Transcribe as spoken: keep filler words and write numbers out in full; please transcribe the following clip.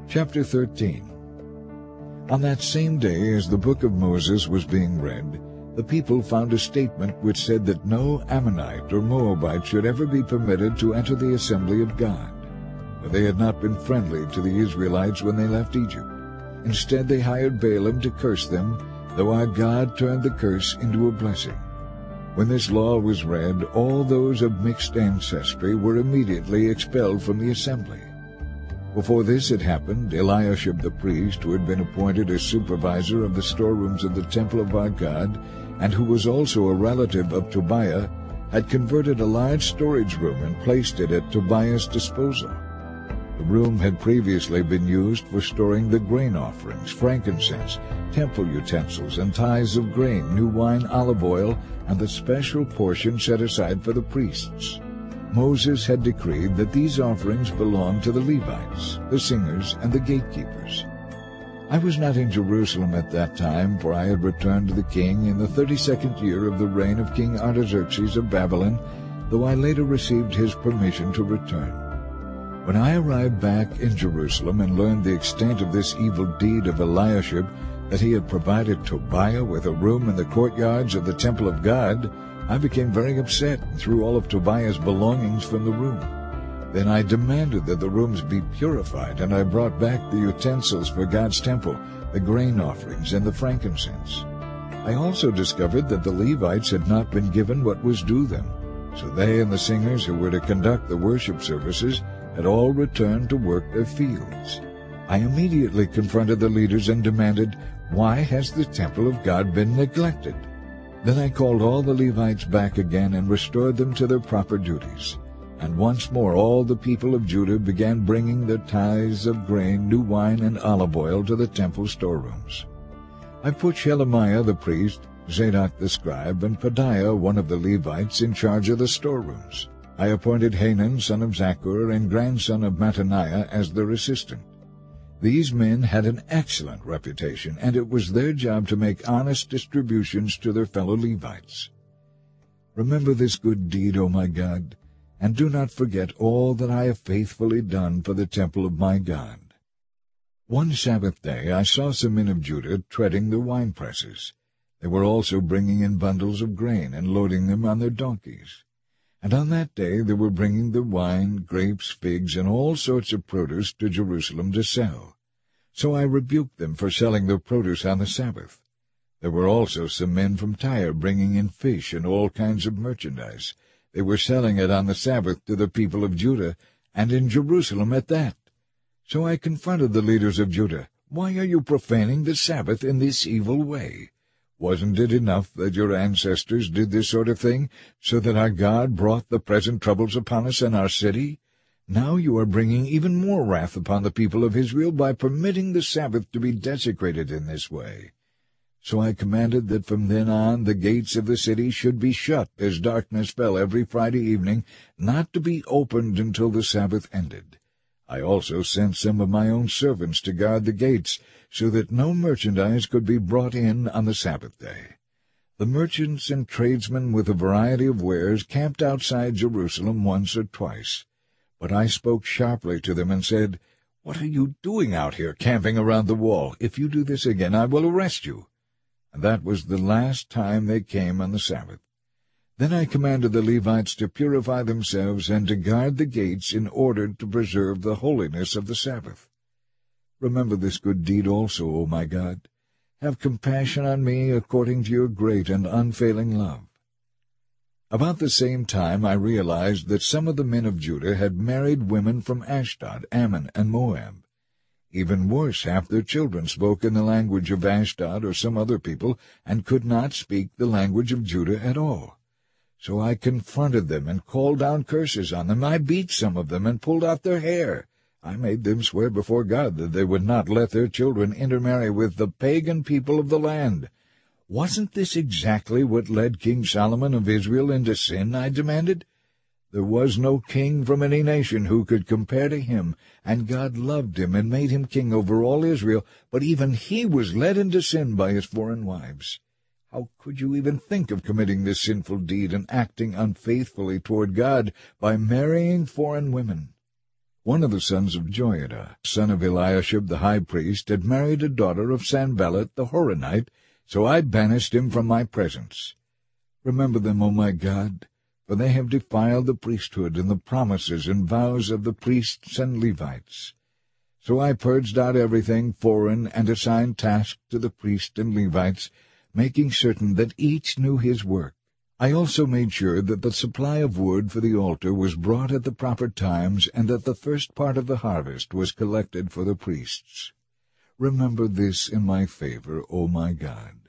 Chapter thirteen. On that same day, as the book of Moses was being read, the people found a statement which said that no Ammonite or Moabite should ever be permitted to enter the assembly of God, for they had not been friendly to the Israelites when they left Egypt. Instead, they hired Balaam to curse them, though our God turned the curse into a blessing. When this law was read, all those of mixed ancestry were immediately expelled from the assembly. Before this had happened, Eliashib the priest, who had been appointed as supervisor of the storerooms of the temple of our God, and who was also a relative of Tobiah, had converted a large storage room and placed it at Tobiah's disposal. The room had previously been used for storing the grain offerings, frankincense, temple utensils, and tithes of grain, new wine, olive oil, and the special portion set aside for the priests. Moses had decreed that these offerings belonged to the Levites, the singers, and the gatekeepers. I was not in Jerusalem at that time, for I had returned to the king in the thirty-second year of the reign of King Artaxerxes of Babylon, though I later received his permission to return. When I arrived back in Jerusalem and learned the extent of this evil deed of Eliashib, that he had provided Tobiah with a room in the courtyards of the temple of God, I became very upset and threw all of Tobiah's belongings from the room. Then I demanded that the rooms be purified, and I brought back the utensils for God's temple, the grain offerings, and the frankincense. I also discovered that the Levites had not been given what was due them, so they and the singers who were to conduct the worship services had all returned to work their fields. I immediately confronted the leaders and demanded, "Why has the temple of God been neglected?" Then I called all the Levites back again and restored them to their proper duties. And once more all the people of Judah began bringing their tithes of grain, new wine, and olive oil to the temple storerooms. I put Shelemiah the priest, Zadok the scribe, and Pedaiah, one of the Levites, in charge of the storerooms. I appointed Hanan, son of Zaccur, and grandson of Mattaniah, as their assistant. These men had an excellent reputation, and it was their job to make honest distributions to their fellow Levites. Remember this good deed, O my God, and do not forget all that I have faithfully done for the temple of my God. One Sabbath day I saw some men of Judah treading their wine presses. They were also bringing in bundles of grain and loading them on their donkeys. And on that day they were bringing the wine, grapes, figs, and all sorts of produce to Jerusalem to sell. So I rebuked them for selling their produce on the Sabbath. There were also some men from Tyre bringing in fish and all kinds of merchandise. They were selling it on the Sabbath to the people of Judah, and in Jerusalem at that. So I confronted the leaders of Judah. "Why are you profaning the Sabbath in this evil way? Wasn't it enough that your ancestors did this sort of thing, so that our God brought the present troubles upon us and our city? Now you are bringing even more wrath upon the people of Israel by permitting the Sabbath to be desecrated in this way." So I commanded that from then on the gates of the city should be shut as darkness fell every Friday evening, not to be opened until the Sabbath ended. I also sent some of my own servants to guard the gates, so that no merchandise could be brought in on the Sabbath day. The merchants and tradesmen with a variety of wares camped outside Jerusalem once or twice. But I spoke sharply to them and said, "What are you doing out here camping around the wall? If you do this again, I will arrest you." And that was the last time they came on the Sabbath. Then I commanded the Levites to purify themselves and to guard the gates in order to preserve the holiness of the Sabbath. Remember this good deed also, O my God. Have compassion on me according to your great and unfailing love. About the same time I realized that some of the men of Judah had married women from Ashdod, Ammon, and Moab. Even worse, half their children spoke in the language of Ashdod or some other people, and could not speak the language of Judah at all. So I confronted them and called down curses on them. I beat some of them and pulled out their hair. I made them swear before God that they would not let their children intermarry with the pagan people of the land. Wasn't this exactly what led King Solomon of Israel into sin? I demanded. There was no king from any nation who could compare to him, and God loved him and made him king over all Israel, but even he was led into sin by his foreign wives. How could you even think of committing this sinful deed and acting unfaithfully toward God by marrying foreign women? One of the sons of Joiada, son of Eliashib the high priest, had married a daughter of Sanballat the Horonite, so I banished him from my presence. Remember them, O my God, for they have defiled the priesthood and the promises and vows of the priests and Levites. So I purged out everything foreign and assigned tasks to the priests and Levites, making certain that each knew his work. I also made sure that the supply of wood for the altar was brought at the proper times, and that the first part of the harvest was collected for the priests. Remember this in my favor, O my God.